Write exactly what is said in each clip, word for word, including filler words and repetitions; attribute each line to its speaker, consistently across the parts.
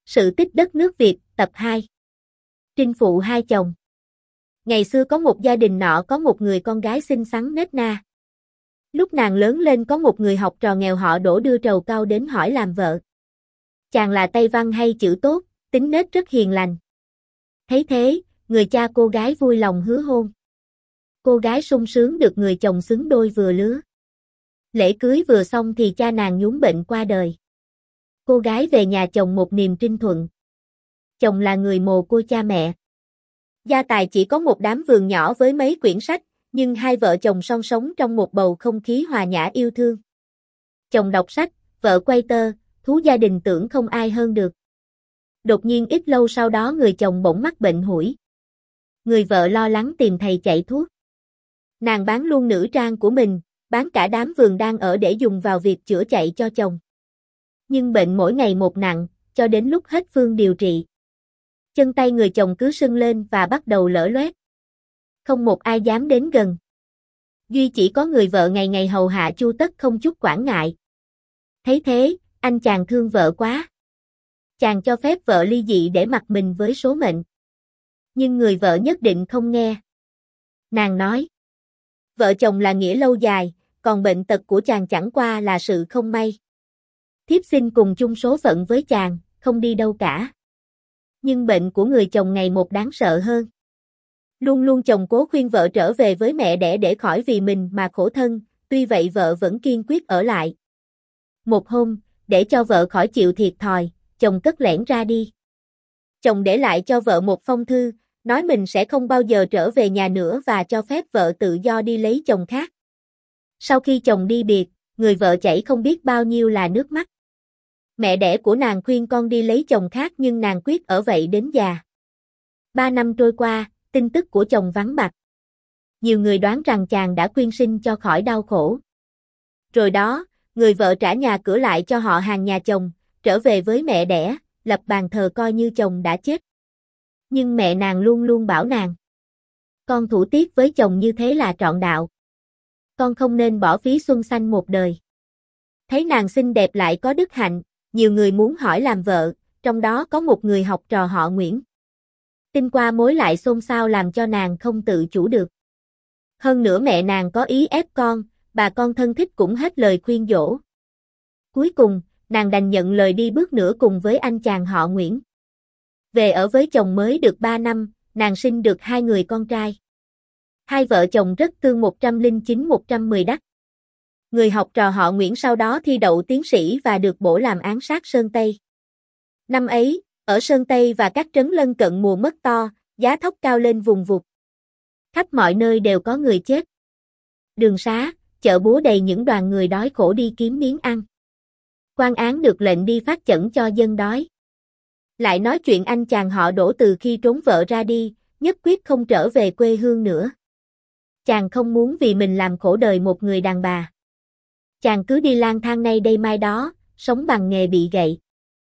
Speaker 1: Sự tích đất nước Việt, tập hai. Trinh phụ hai chồng. Ngày xưa có một gia đình nọ có một người con gái xinh xắn nết na. Lúc nàng lớn lên có một người học trò nghèo họ Đỗ đưa trầu cau đến hỏi làm vợ. Chàng là Tây Văn hay chữ tốt, tính nết rất hiền lành. Thấy thế, người cha cô gái vui lòng hứa hôn. Cô gái sung sướng được người chồng xứng đôi vừa lứa. Lễ cưới vừa xong thì cha nàng nhún bệnh qua đời. Cô gái về nhà chồng một niềm trinh thuận. Chồng là người mồ côi cha mẹ. Gia tài chỉ có một đám vườn nhỏ với mấy quyển sách, nhưng hai vợ chồng son sống trong một bầu không khí hòa nhã yêu thương. Chồng đọc sách, vợ quay tơ, thú gia đình tưởng không ai hơn được. Đột nhiên ít lâu sau đó người chồng bỗng mắc bệnh hủi. Người vợ lo lắng tìm thầy chạy thuốc. Nàng bán luôn nữ trang của mình, bán cả đám vườn đang ở để dùng vào việc chữa chạy cho chồng. Nhưng bệnh mỗi ngày một nặng, cho đến lúc hết phương điều trị. Chân tay người chồng cứ sưng lên và bắt đầu lở loét. Không một ai dám đến gần. Duy chỉ có người vợ ngày ngày hầu hạ chu tất không chút quản ngại. Thấy thế, anh chàng thương vợ quá. Chàng cho phép vợ ly dị để mặc mình với số mệnh. Nhưng người vợ nhất định không nghe. Nàng nói, vợ chồng là nghĩa lâu dài, còn bệnh tật của chàng chẳng qua là sự không may. Thiếp xin cùng chung số phận với chàng, không đi đâu cả. Nhưng bệnh của người chồng ngày một đáng sợ hơn. Luôn luôn chồng cố khuyên vợ trở về với mẹ đẻ để khỏi vì mình mà khổ thân, tuy vậy vợ vẫn kiên quyết ở lại. Một hôm, để cho vợ khỏi chịu thiệt thòi, chồng cất lẻn ra đi. Chồng để lại cho vợ một phong thư, nói mình sẽ không bao giờ trở về nhà nữa và cho phép vợ tự do đi lấy chồng khác. Sau khi chồng đi biệt, người vợ chảy không biết bao nhiêu là nước mắt. Mẹ đẻ của nàng khuyên con đi lấy chồng khác nhưng nàng quyết ở vậy đến già. Ba năm trôi qua, tin tức của chồng vắng mặt. Nhiều người đoán rằng chàng đã quyên sinh cho khỏi đau khổ. Rồi đó, người vợ trả nhà cửa lại cho họ hàng nhà chồng, trở về với mẹ đẻ, lập bàn thờ coi như chồng đã chết. Nhưng mẹ nàng luôn luôn bảo nàng. Con thủ tiết với chồng như thế là trọn đạo. Con không nên bỏ phí xuân xanh một đời. Thấy nàng xinh đẹp lại có đức hạnh, nhiều người muốn hỏi làm vợ, trong đó có một người học trò họ Nguyễn. Tin qua mối lại xôn xao làm cho nàng không tự chủ được. Hơn nữa mẹ nàng có ý ép con, bà con thân thích cũng hết lời khuyên dỗ. Cuối cùng, nàng đành nhận lời đi bước nữa cùng với anh chàng họ Nguyễn. Về ở với chồng mới được ba năm, nàng sinh được hai người con trai. Hai vợ chồng rất thương một trăm lẻ chín một trăm mười đắc. Người học trò họ Nguyễn sau đó thi đậu tiến sĩ và được bổ làm án sát Sơn Tây. Năm ấy, ở Sơn Tây và các trấn lân cận mùa mất to, giá thóc cao lên vùng vụt. Khắp mọi nơi đều có người chết. Đường xá, chợ búa đầy những đoàn người đói khổ đi kiếm miếng ăn. Quan án được lệnh đi phát chẩn cho dân đói. Lại nói chuyện anh chàng họ Đỗ từ khi trốn vợ ra đi, nhất quyết không trở về quê hương nữa. Chàng không muốn vì mình làm khổ đời một người đàn bà. Chàng cứ đi lang thang nay đây mai đó, sống bằng nghề bị gậy.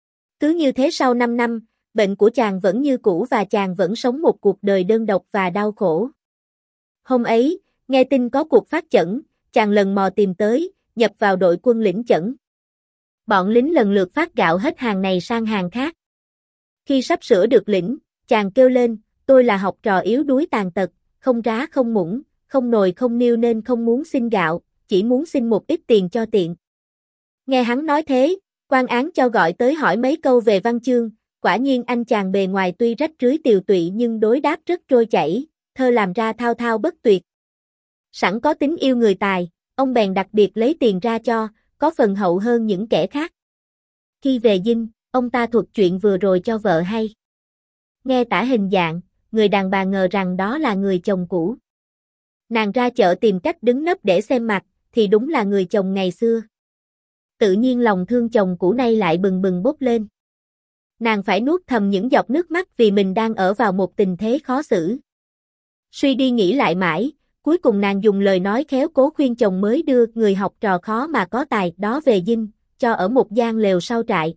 Speaker 1: Cứ như thế sau năm năm, bệnh của chàng vẫn như cũ và chàng vẫn sống một cuộc đời đơn độc và đau khổ. Hôm ấy, nghe tin có cuộc phát chẩn, chàng lần mò tìm tới, nhập vào đội quân lĩnh chẩn. Bọn lính lần lượt phát gạo hết hàng này sang hàng khác. Khi sắp sửa được lĩnh, chàng kêu lên, tôi là học trò yếu đuối tàn tật, không rá không muỗng, không nồi không niêu nên không muốn xin gạo, chỉ muốn xin một ít tiền cho tiện. Nghe hắn nói thế, quan án cho gọi tới hỏi mấy câu về văn chương, quả nhiên anh chàng bề ngoài tuy rách rưới tiều tụy nhưng đối đáp rất trôi chảy, thơ làm ra thao thao bất tuyệt. Sẵn có tính yêu người tài, ông bèn đặc biệt lấy tiền ra cho, có phần hậu hơn những kẻ khác. Khi về dinh, ông ta thuật chuyện vừa rồi cho vợ hay. Nghe tả hình dạng, người đàn bà ngờ rằng đó là người chồng cũ. Nàng ra chợ tìm cách đứng nấp để xem mặt, thì đúng là người chồng ngày xưa. Tự nhiên lòng thương chồng cũ nay lại bừng bừng bốc lên. Nàng phải nuốt thầm những giọt nước mắt vì mình đang ở vào một tình thế khó xử. Suy đi nghĩ lại mãi, cuối cùng nàng dùng lời nói khéo cố khuyên chồng mới đưa người học trò khó mà có tài đó về dinh, cho ở một gian lều sau trại.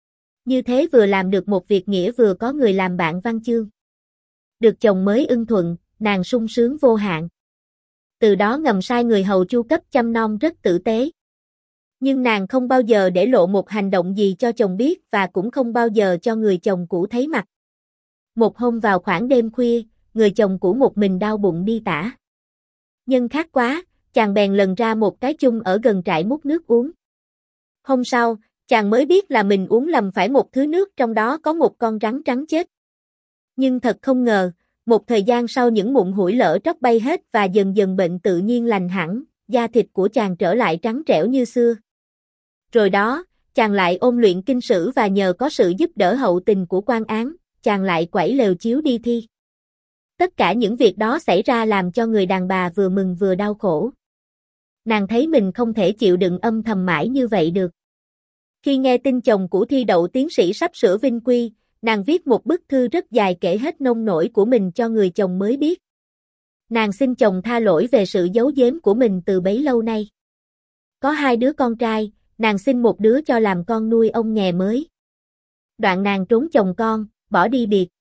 Speaker 1: Như thế vừa làm được một việc nghĩa vừa có người làm bạn văn chương. Được chồng mới ưng thuận, nàng sung sướng vô hạn. Từ đó ngầm sai người hầu chu cấp chăm nom rất tử tế. Nhưng nàng không bao giờ để lộ một hành động gì cho chồng biết và cũng không bao giờ cho người chồng cũ thấy mặt. Một hôm vào khoảng đêm khuya, người chồng cũ một mình đau bụng đi tả. Nhân khát quá, chàng bèn lần ra một cái chung ở gần trại múc nước uống. Hôm sau, chàng mới biết là mình uống lầm phải một thứ nước trong đó có một con rắn trắng chết. Nhưng thật không ngờ, một thời gian sau những mụn hủi lở tróc bay hết và dần dần bệnh tự nhiên lành hẳn, da thịt của chàng trở lại trắng trẻo như xưa. Rồi đó, chàng lại ôn luyện kinh sử và nhờ có sự giúp đỡ hậu tình của quan án, chàng lại quẩy lều chiếu đi thi. Tất cả những việc đó xảy ra làm cho người đàn bà vừa mừng vừa đau khổ. Nàng thấy mình không thể chịu đựng âm thầm mãi như vậy được. Khi nghe tin chồng cũ thi đậu tiến sĩ sắp sửa vinh quy, nàng viết một bức thư rất dài kể hết nông nỗi của mình cho người chồng mới biết. Nàng xin chồng tha lỗi về sự giấu giếm của mình từ bấy lâu nay. Có hai đứa con trai, nàng xin một đứa cho làm con nuôi ông nghè mới. Đoạn nàng trốn chồng con, bỏ đi biệt,